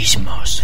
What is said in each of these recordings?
Celtismos.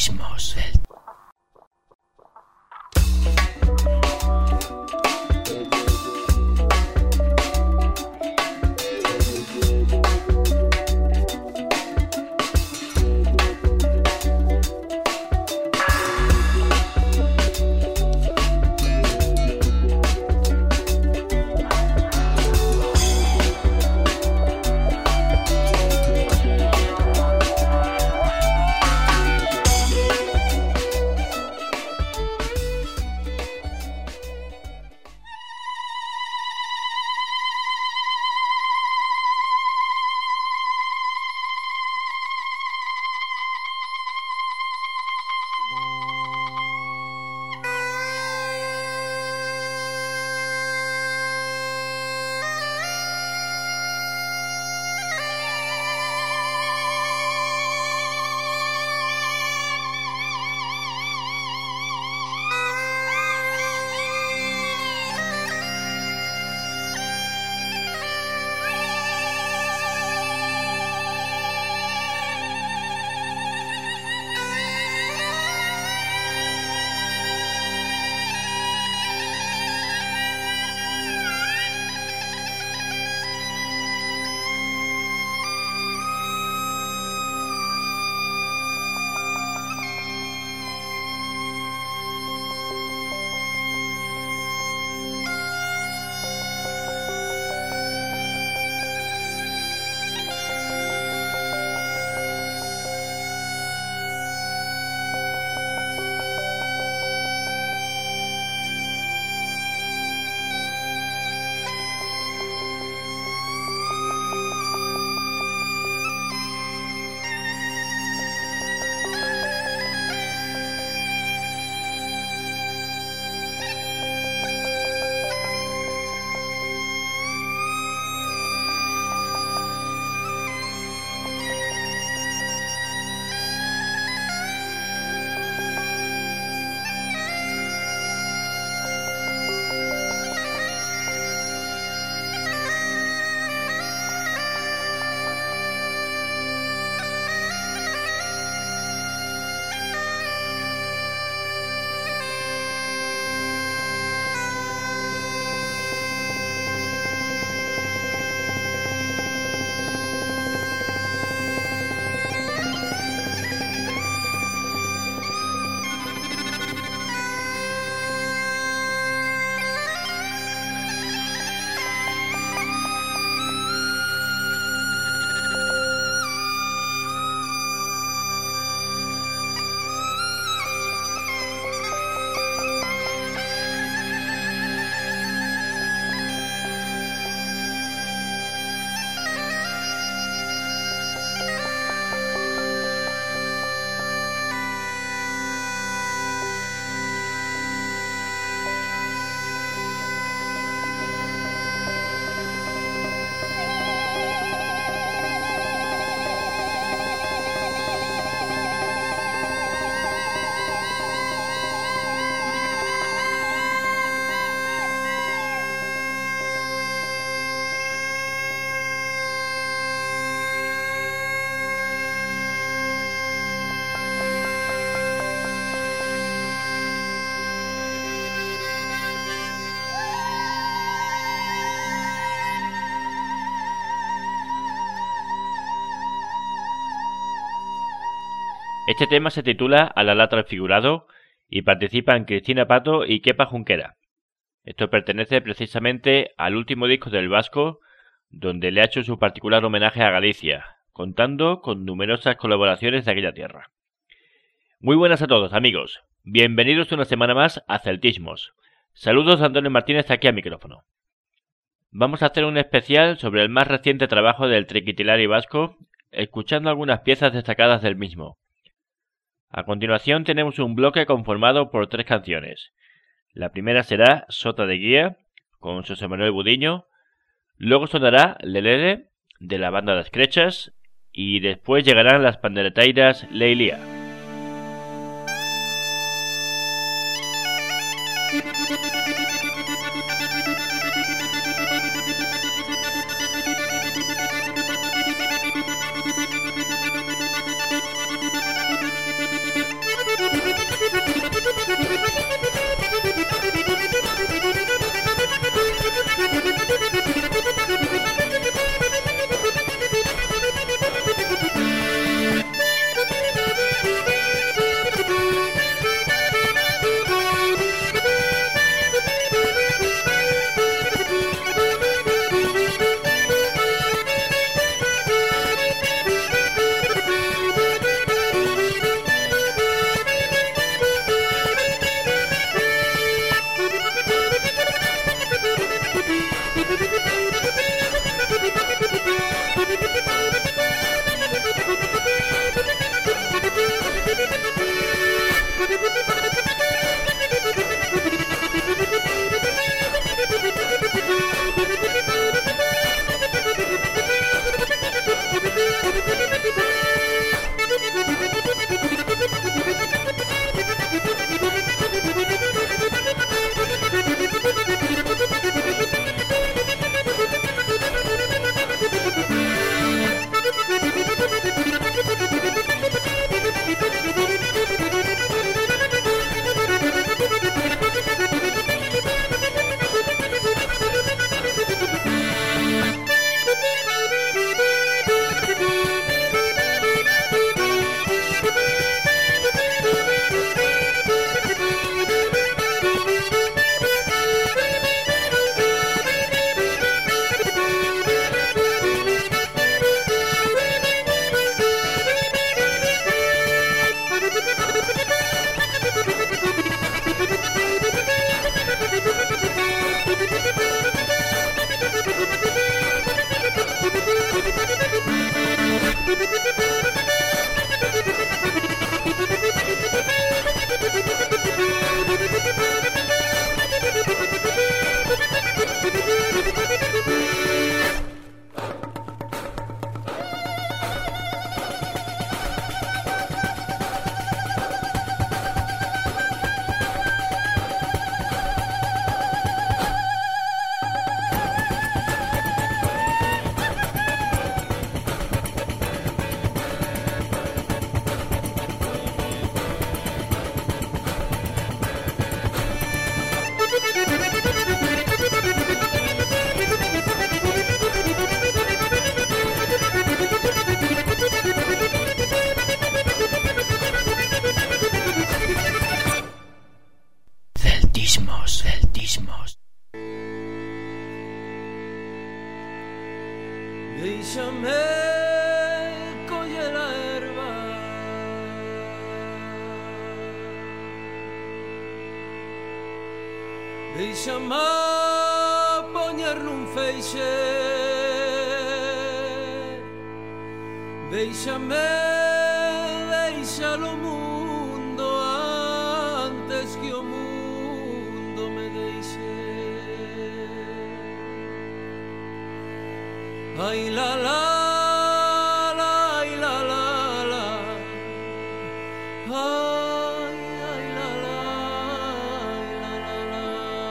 Este tema se titula A la latra figurado y participan Cristina Pato y Kepa Junquera. Esto pertenece precisamente al último disco del vasco, donde le ha hecho su particular homenaje a Galicia, contando con numerosas colaboraciones de aquella tierra. Muy buenas a todos, amigos. Bienvenidos una semana más a Celtismos. Saludos de Antonio Martínez aquí al micrófono. Vamos a hacer un especial sobre el más reciente trabajo del triquitilari vasco, escuchando algunas piezas destacadas del mismo. A continuación tenemos un bloque conformado por 3 canciones. La primera será Sota de Guía, con José Manuel Budiño. Luego sonará Lelele, de la banda Las Crechas. Y después llegarán las panderetairas Leilía. Celtismos. Déixame coller a erva, déixame poñer nun feixe, déixame deixar o mundo antes que o mundo me deixe. Ay la la la, ay la la la, ay ay la la, ay la la la.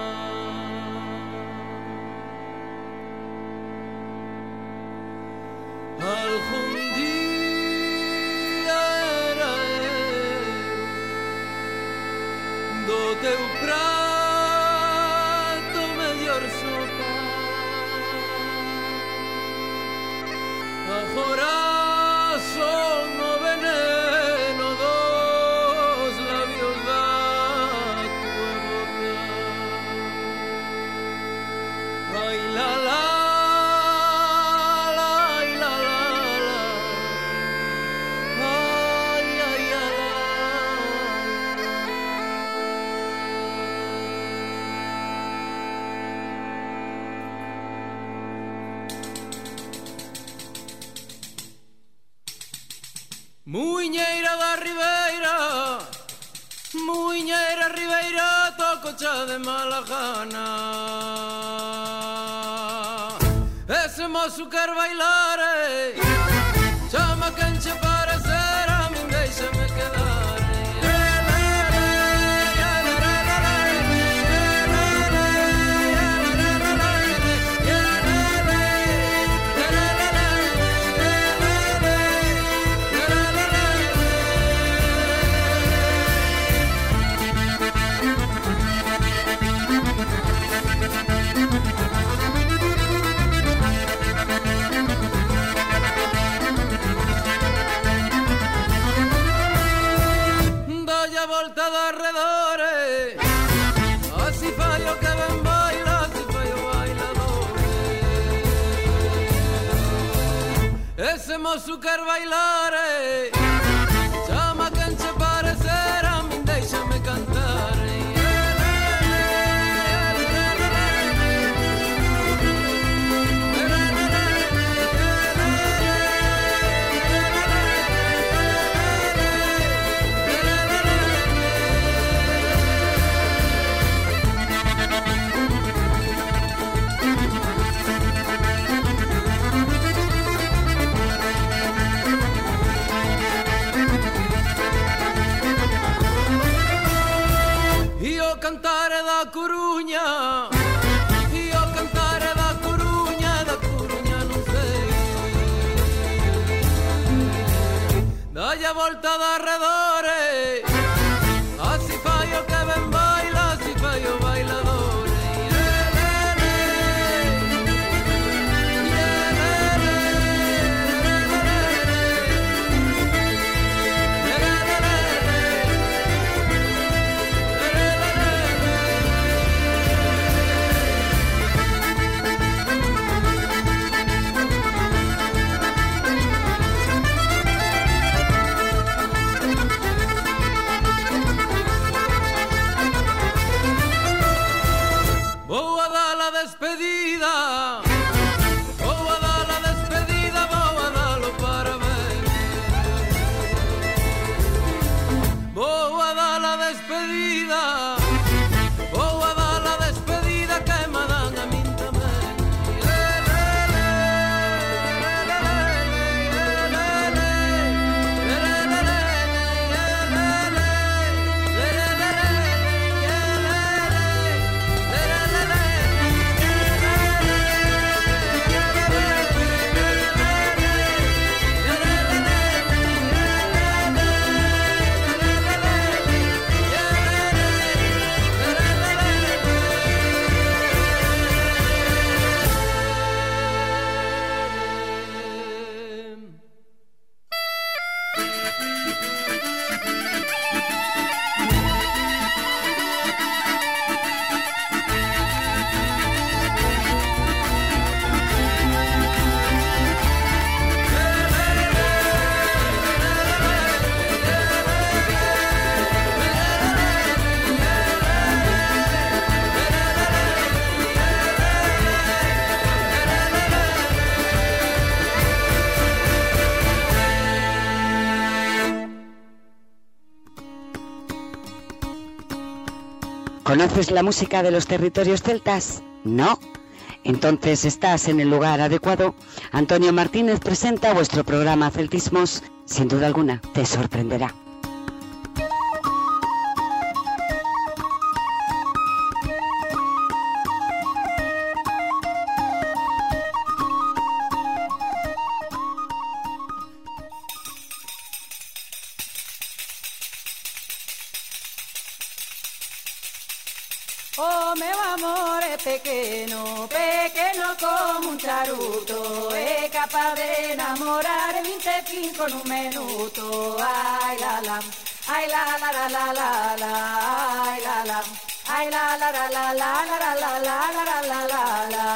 Algún día era do teu prato mellor sopa. Agora son o veneno dos labios da tua boca. Ai la la la, ai la la la, ai ai la la. Muiñeira da Ribeira, Muiñeira Ribeira, toco cha de mala gana. Ese mozo quer bailar, chama quen che parecer, a min deixame quedar. Volta de arredores, así fallo que ven baila, así fallo bailadores. Ese mozo quer bailar, chama quen che parecer, a min deixame cantar. Cantare da Coruña, io cantare da Coruña non sei. Dai a volta d'arredore, así fallo que ben baila, así fallo bailadore. Despedida, vou a dar la despedida, vou a dalo para ver. ¿Conoces la música de los territorios celtas? ¿No? Entonces estás en el lugar adecuado. Antonio Martínez presenta vuestro programa Celtismos. Sin duda alguna, te sorprenderá. Oh, meu amor é pequeno, pequeno como un charuto, é capaz de enamorar 25 nun minuto. Ai la la, ai la la la la la la, ai la la, ai la la la la la la la la la la la la.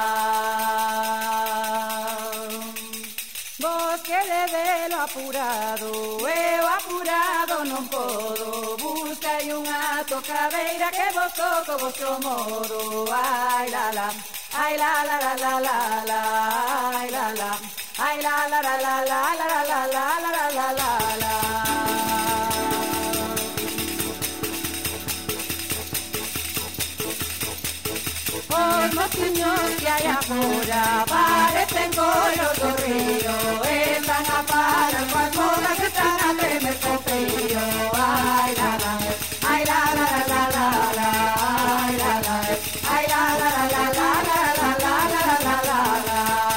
Vos que de velo apurado, eu apurado non podo. Buscai unha tocadeira que vos toco vosso modo. Ai la la, ai la la la la la la, ai la la, ai la la la la la la la la la la la la. Os mociños que hai agora parecen colos do río, están a parar coas modas que están a tremer co frío. Ai la la, ai la la la la la, ai la la, ai la la la la la la la la la la.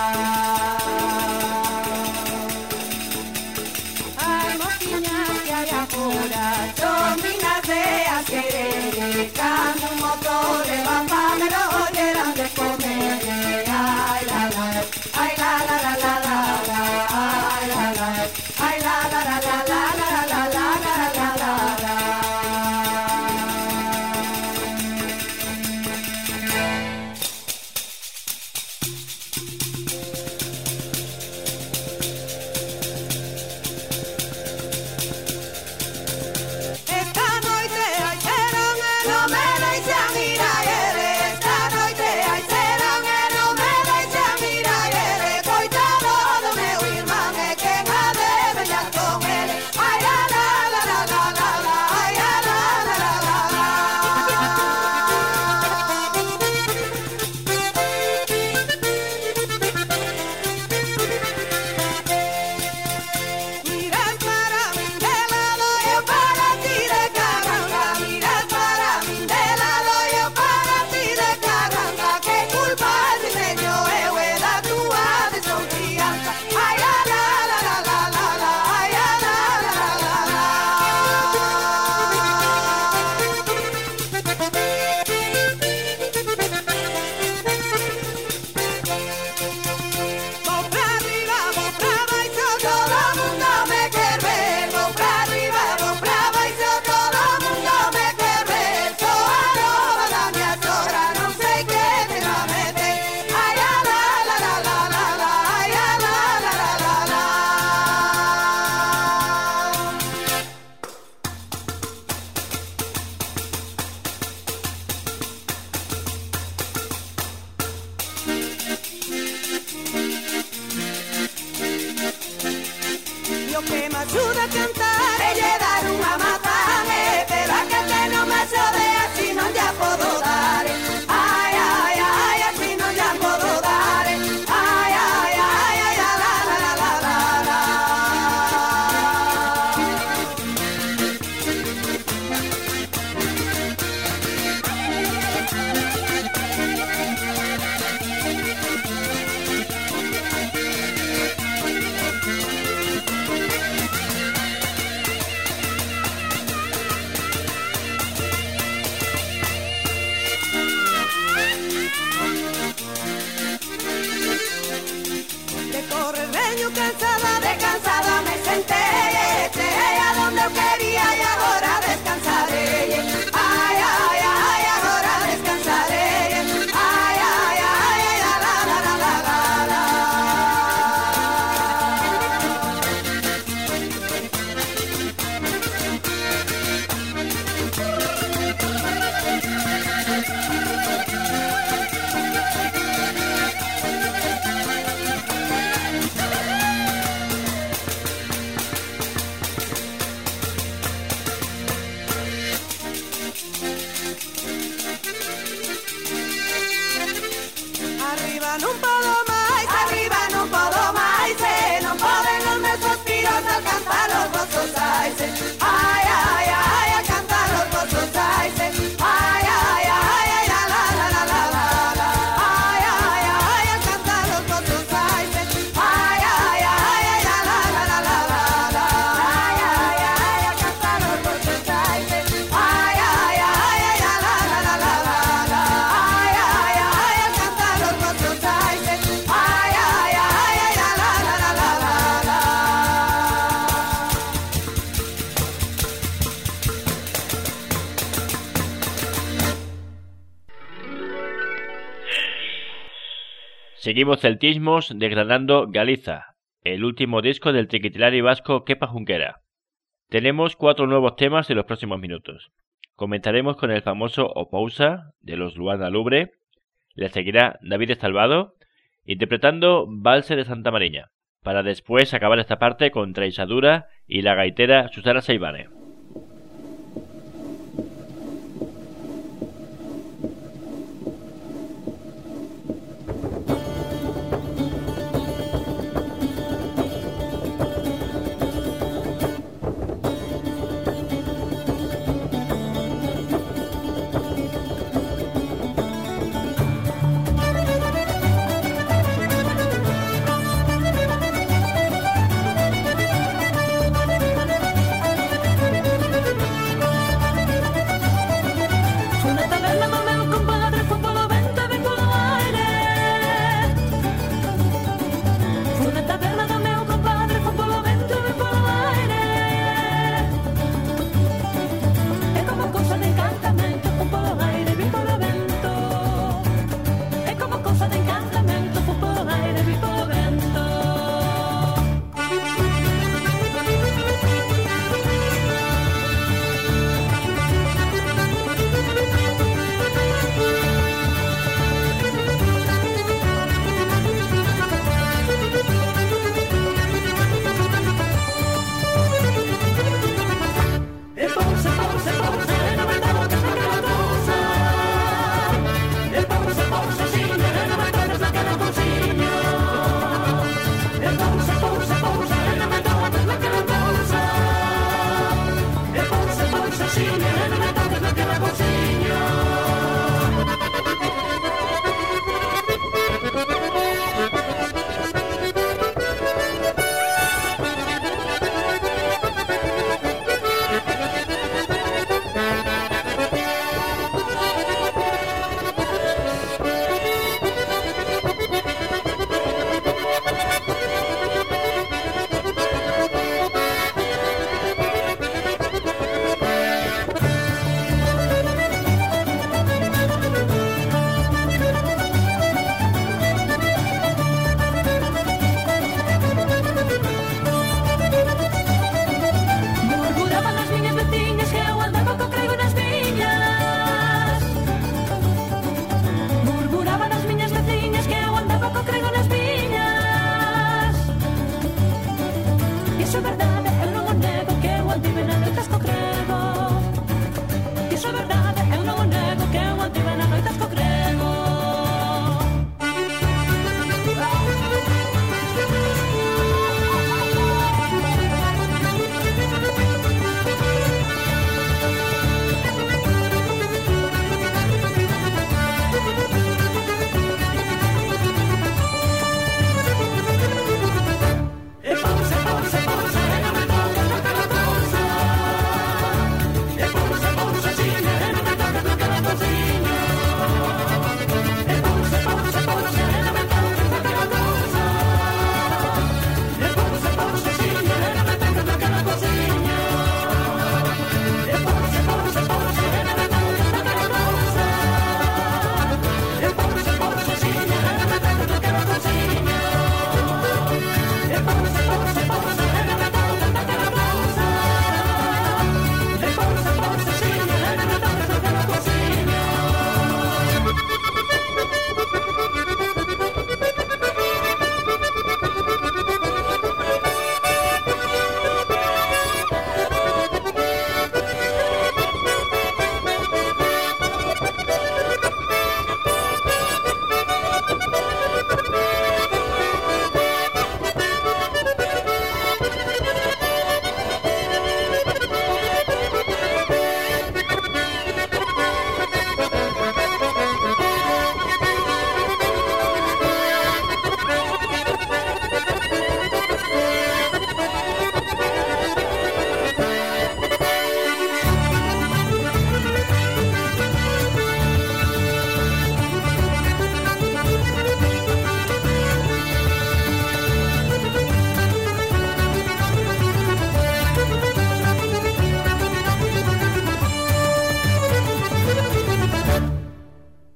Ai mociñas que hai agora son dignas de as querer, cando un motor levanta pero oyeran de comer. Ay la la, ay la la la la la la, ay la la, ay la la la la la la la la la la la. Esta noite hai serón e non me deixan ir a ele. Esta noite hai serón e non me deixan ir a ele. Coitado do meu irmán e quen ha de vellar con ele. Ai la la la la la la la, ai la la la la la la. Miras para min de lado, eu para ti de caranga. Miras para min de lado, eu para ti de caranga. Que culpa teño eu é da túa desconfianza. Ai la la la la la la la, ai la la la la la la. Vou pra arriba, vou pra baixo, todo mundo me quer ver. Vou pra arriba, vou pra baixo, todo mundo me quer ver. Sou a nova da minha sogra, non sei que me va a meter. Ai la la la la la la la, ai la la la la la la. E o que me ajuda a cantar é lle dar unha matane, pero aquel non me xode, así non lla podo dar. Ai, ai, ai, así non lla podo dar. Ai, ai, ai, ai, la la la la la la. De correr veño cansada, de cansada me sentei. Cheguei a donde eu quería e agora descansarei. Ai, ai, ai, agora descansarei. Ai, ai, ai, ai, la la la la la la. non podo máis, arriba non podo máis, non poden os meus suspiros alcanzar os vosos ais. Ai, ai, ai, a cantar os vosos ais. Ai, ai, ai, ai, la la la la la la. Ai, ai, ai, a cantar os vosos ais. Ai, ai, ai, ai, la la la la la la. Ai, ai, ai, a cantar os vosos ais. Ai, ai, ai, ai, la la la la la la. Ai, ai, ai, a cantar os vosos ais. Ai, ai, ai, ai, la la la la la la. Seguimos celtismos desgranando Galiza, el último disco del triquitilari vasco Kepa Junquera. Tenemos 4 nuevos temas en los próximos minutos. Comenzaremos con el famoso Opousa de los Luanda Lubre. Le seguirá David Salvado interpretando Valse de Santa Mariña, para después acabar esta parte con Traisadura y la gaitera Susana Seivane.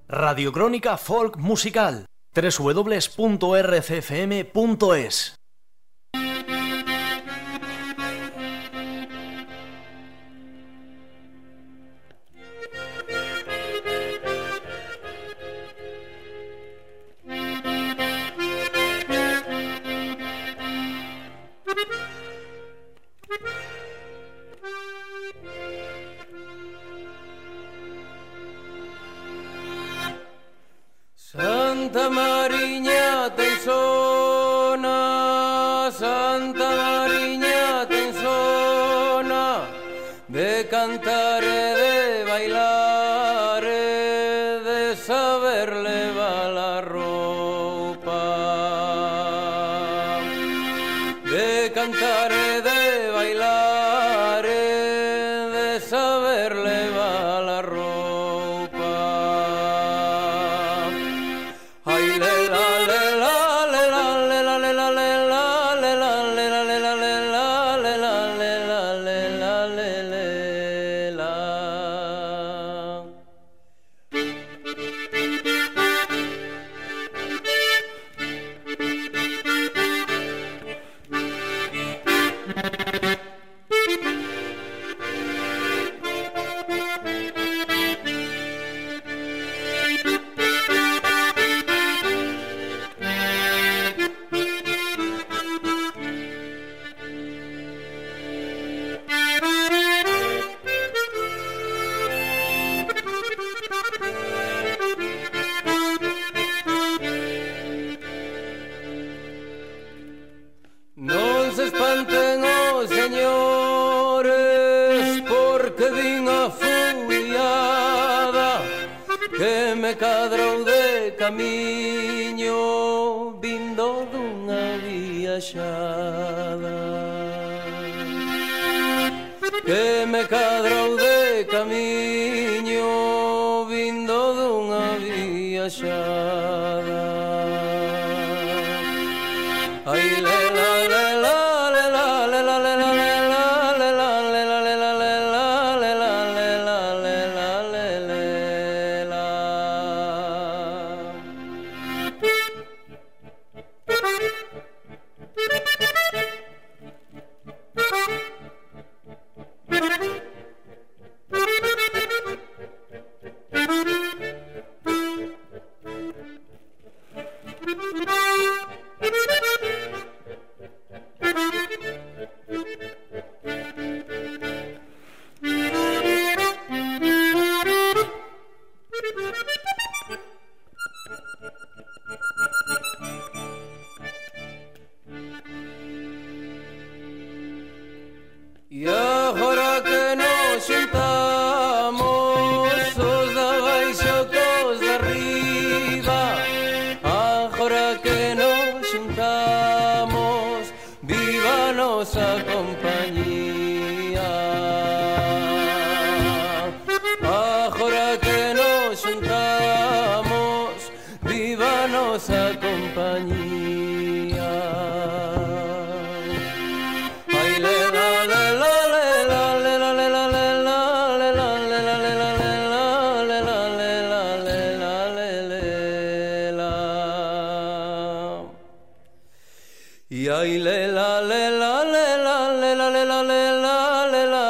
Radiocrónica Folk Musical. www.rcfm.es. Santa Mariña tenzona, Santa Mariña tenzona, de cantar e de bailar e de saber levar la ropa, de cantar e de bailar e de saber levar la ropa. Non se espanten os señores, porque vin a furiada que me cadrou de camiño vindo dunha viaxada, que me cadrou de camiño vindo dunha viaxada. Ay, e agora que nos xuntamos os da baixo cos de arriba, agora que nos xuntamos, viva nosa compañía. Agora que nos xuntamos, viva nosa compañía. Ay, le la le la le la le la le la le la le la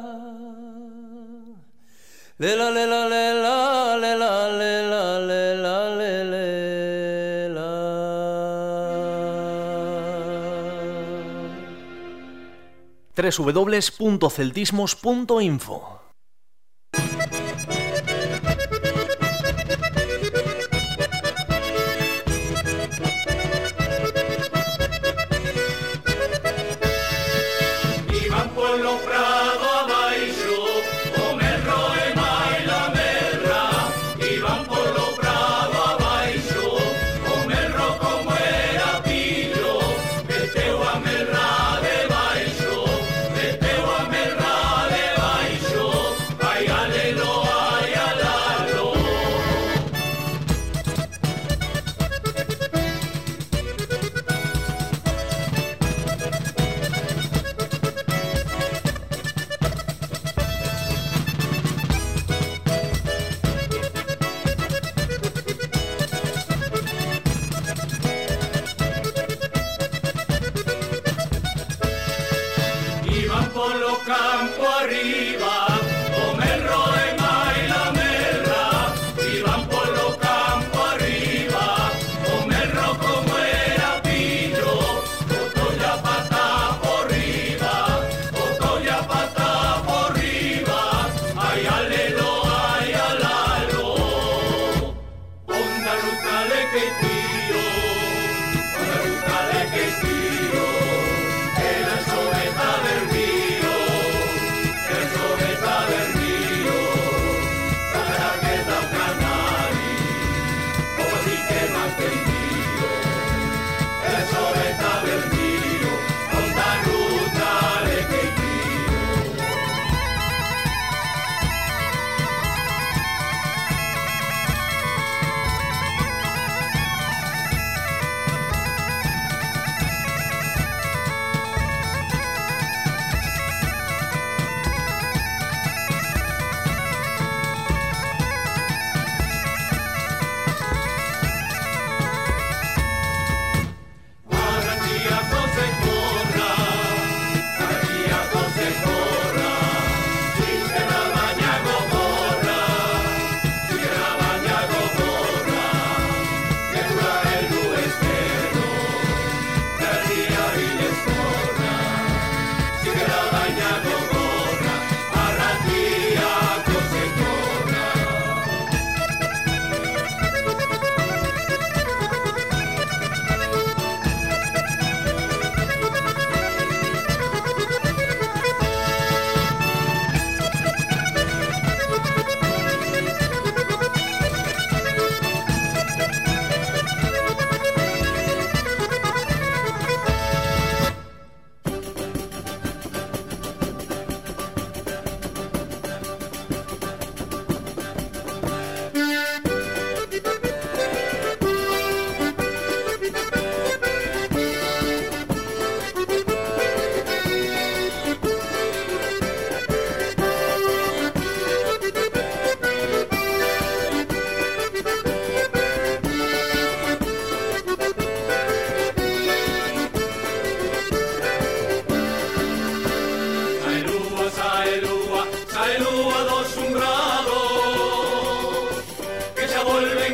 le la le la le la le la le la le la le le la. www.celtismos.info. Sure.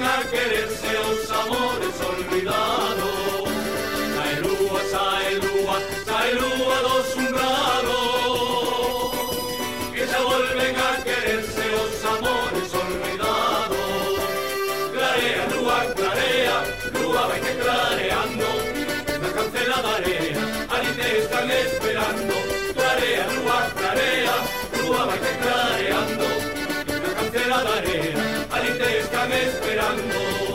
a quererse os amores olvidados. Sae lúa dos umbrados, que xa volven a quererse os amores olvidados. Clarea, lúa vai te clareando, na cancela da area, ali te están esperando. Clarea, lúa vai te clareando, na cancela da area, ali te están esperando.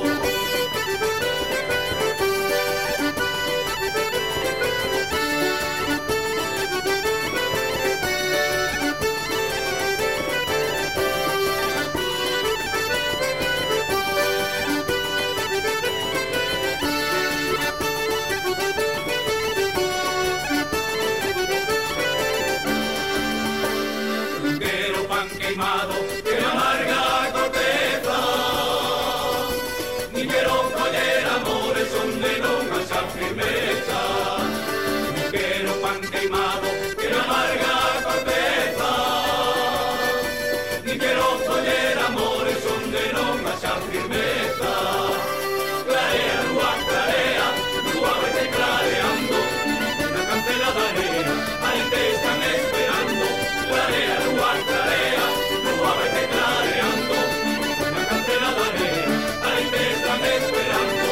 Que amarga a corteza, ni quero coller amores onde non haxa firmeza. Ni quero pan queimado que amarga a corteza, ni quero coller amores onde non haxa firmeza. Clarea, lúa vai te clareando, na cancela da area, aí te están esperando. Clarea, lúa vai te clareando, na cancela da area, aí te están esperando.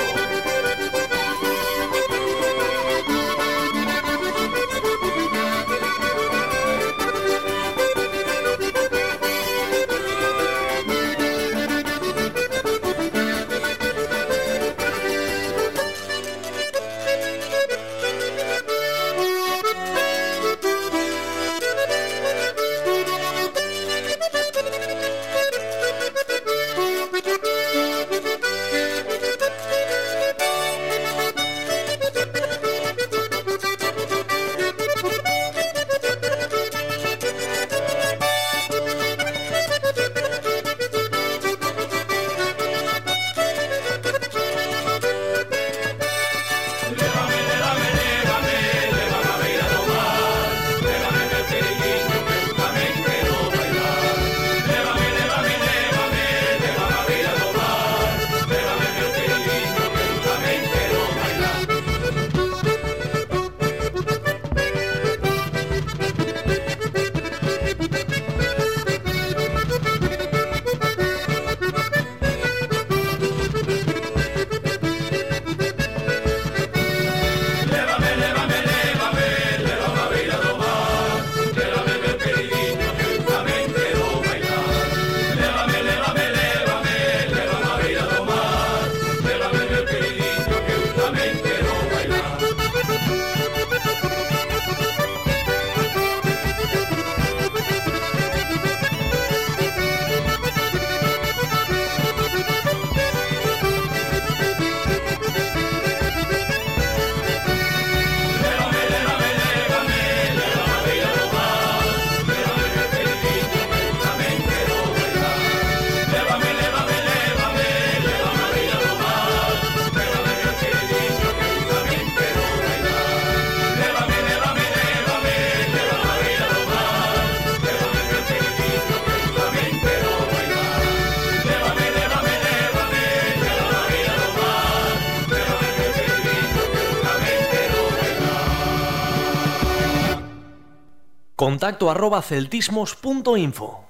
contacto@celtismos.info.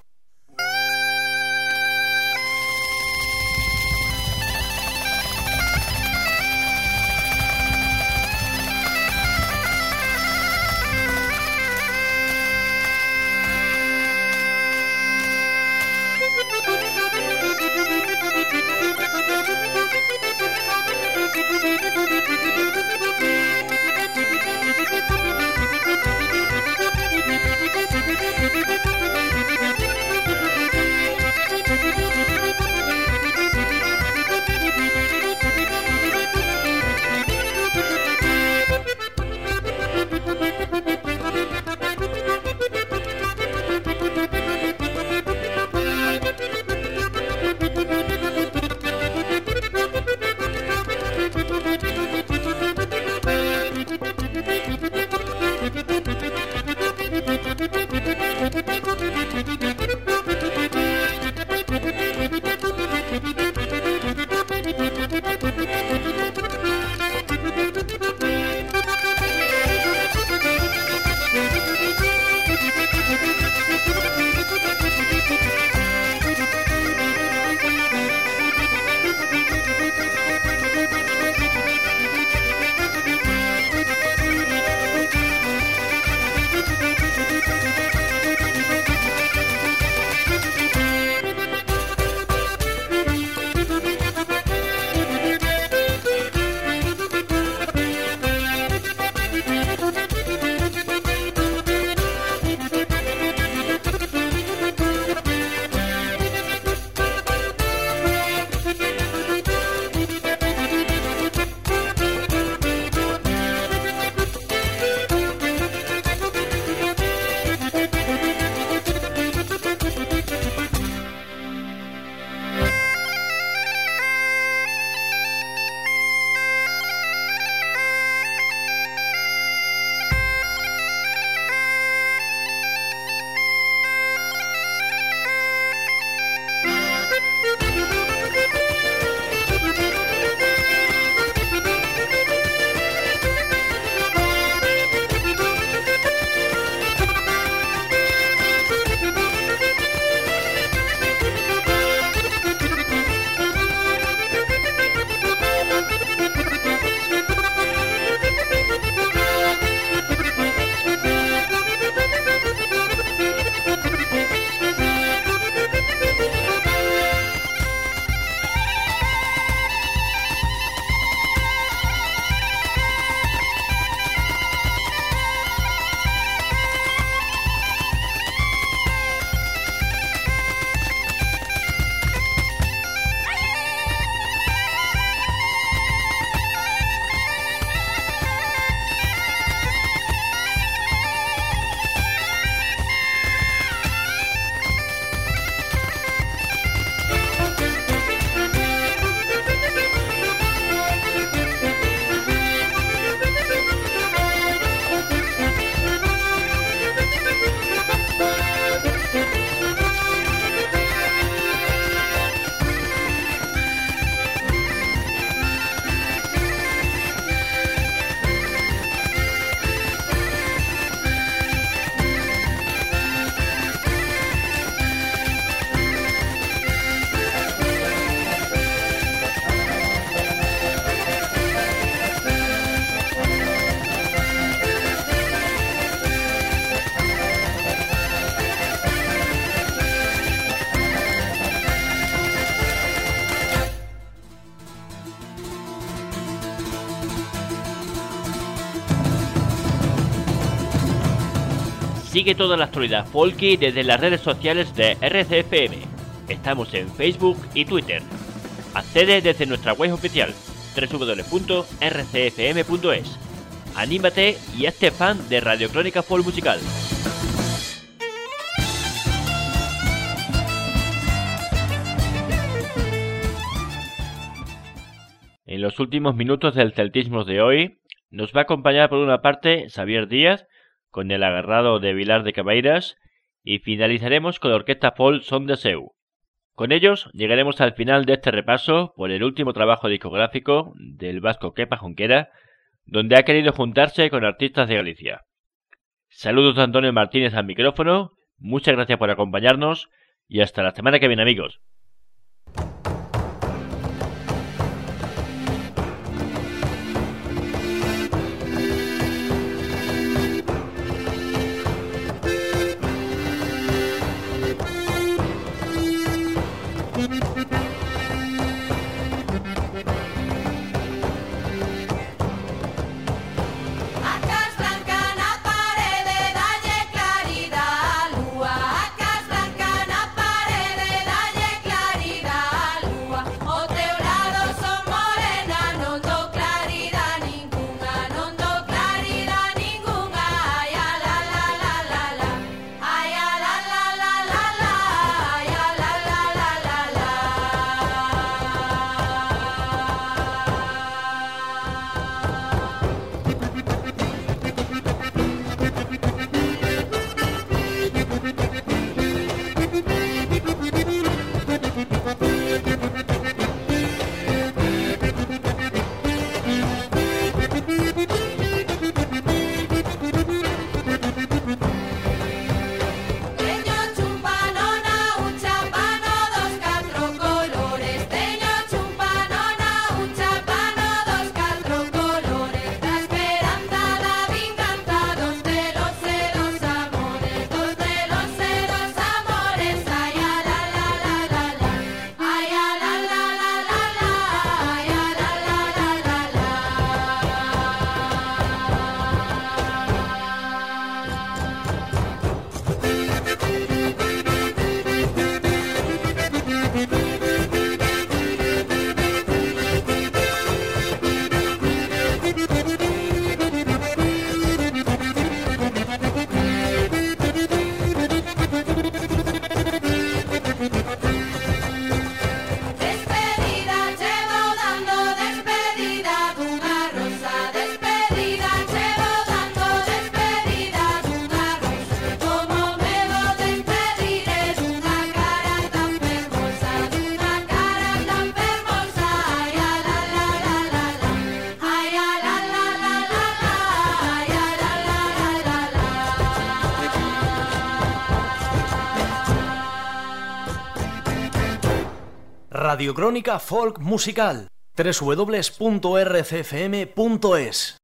Sigue toda la actualidad folky desde las redes sociales de RCFM. Estamos en Facebook y Twitter. Accede desde nuestra web oficial www.rcfm.es. Anímate y hazte fan de Radio Crónica Folk Musical. En los últimos minutos del celtismo de hoy, nos va a acompañar por una parte Xavier Díaz, con el agarrado de Vilar de Cabeiras, y finalizaremos con la orquesta folk Son de Seu. Con ellos llegaremos al final de este repaso por el último trabajo discográfico del vasco Kepa Junquera, donde ha querido juntarse con artistas de Galicia. Saludos de Antonio Martínez al micrófono, muchas gracias por acompañarnos y hasta la semana que viene, amigos. Radio Crónica Folk Musical. www.rcfm.es.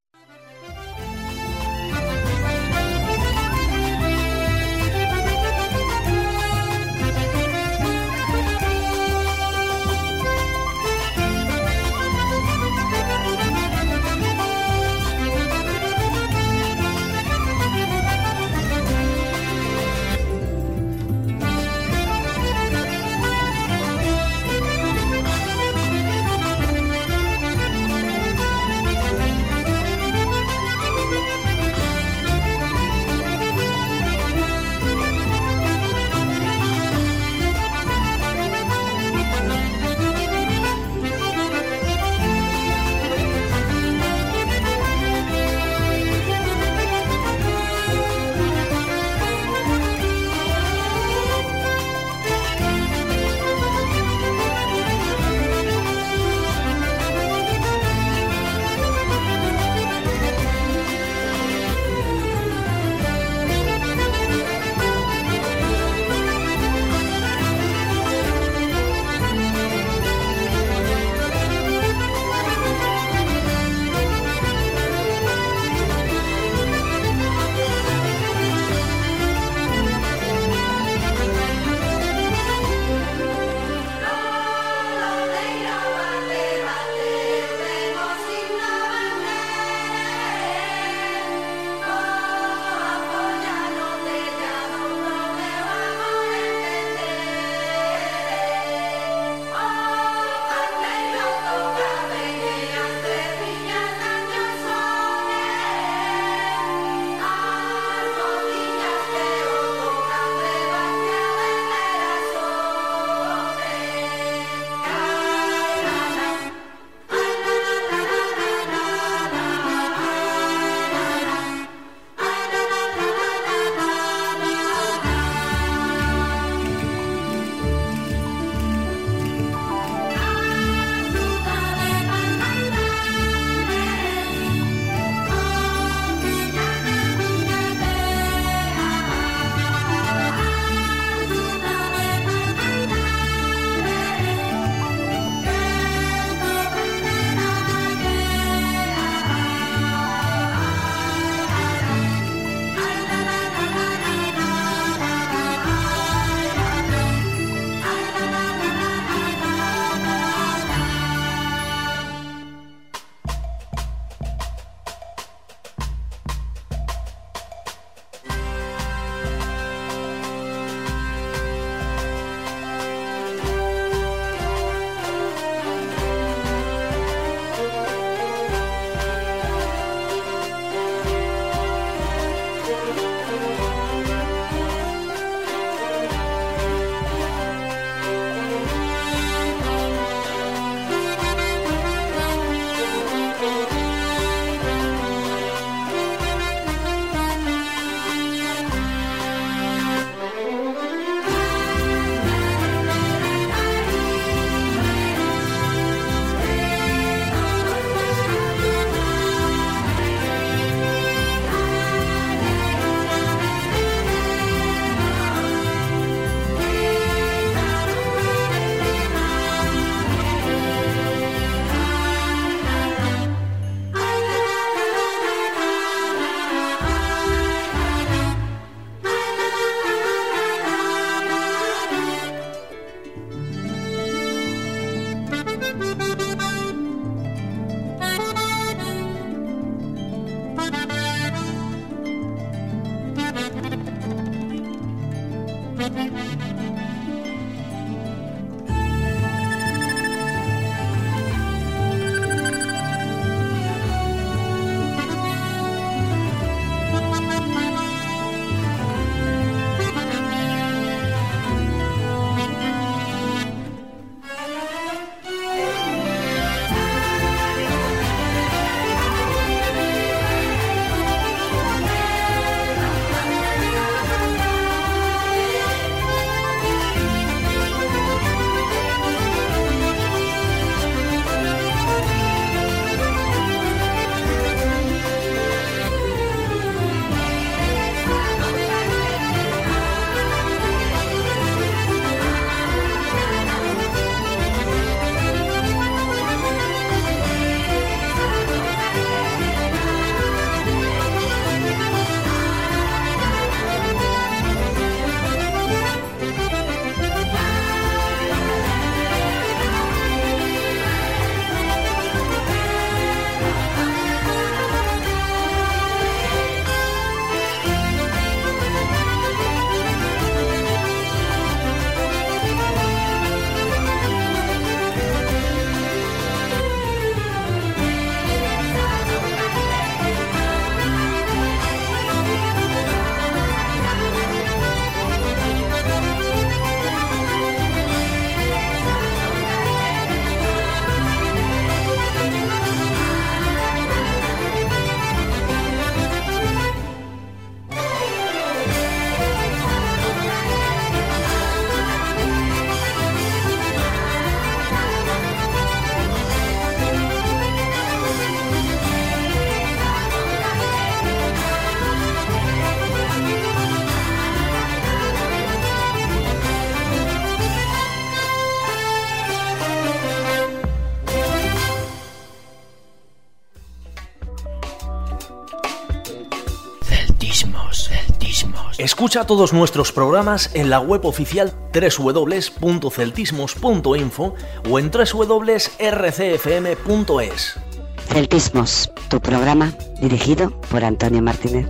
Escucha todos nuestros programas en la web oficial www.celtismos.info o en www.rcfm.es. Celtismos, tu programa dirigido por Antonio Martínez.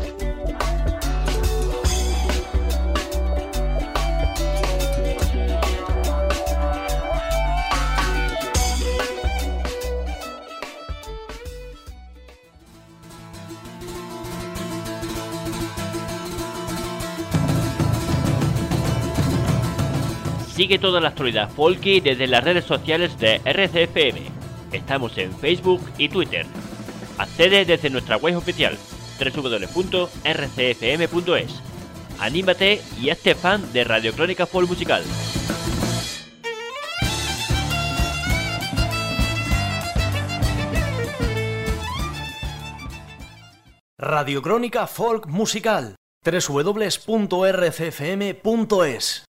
Sigue toda la actualidad folky desde las redes sociales de RCFM. Estamos en Facebook y Twitter. Accede desde nuestra web oficial www.rcfm.es. Anímate y hazte fan de Radio Crónica Folk Musical. Radio Crónica Folk Musical. www.rcfm.es